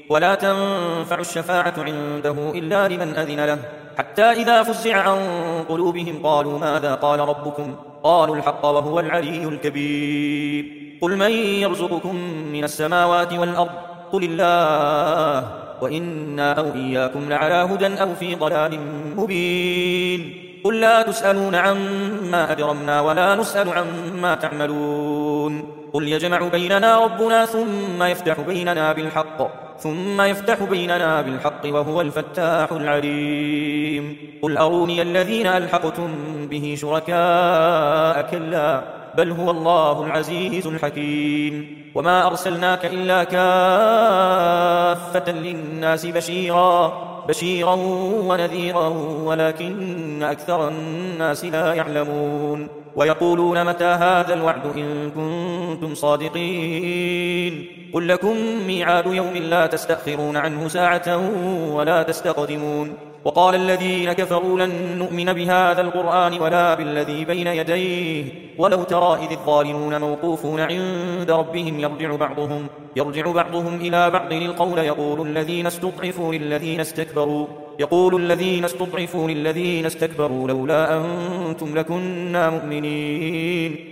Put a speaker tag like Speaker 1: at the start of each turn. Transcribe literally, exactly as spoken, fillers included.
Speaker 1: ولا تنفع الشفاعة عنده إلا لمن أذن له حتى إذا فزع عن قلوبهم قالوا ماذا قال ربكم قالوا الحق وهو العلي الكبير قل من يرزقكم من السماوات والأرض قل الله وإنا أو إياكم لعلى هدى أو في ضلال مبين قل لا تسألون عما أجرمنا ولا نسأل عما تعملون قل يجمع بيننا ربنا ثم يفتح بيننا بالحق ثم يفتح بيننا بالحق وهو الفتاح العليم قل أروني الذين ألحقتم به شركاء كلا بل هو الله العزيز الحكيم وما أرسلناك إلا كافة للناس بشيرا بشيرا ونذيرا ولكن أكثر الناس لا يعلمون ويقولون متى هذا الوعد إن كنتم صادقين قل لكم ميعاد يوم لا تستأخرون عنه ساعة ولا تستقدمون وقال الذين كفروا لن نؤمن بهذا القرآن ولا بالذي بين يديه ولو ترى إذ الظالمون موقوفون عند ربهم يرجع بعضهم, يرجع بعضهم إلى بعض القول يقول الذين استضعفوا للذين استكبروا يقول الذين استضعفوا للذين استكبروا لولا أنتم لكنا مؤمنين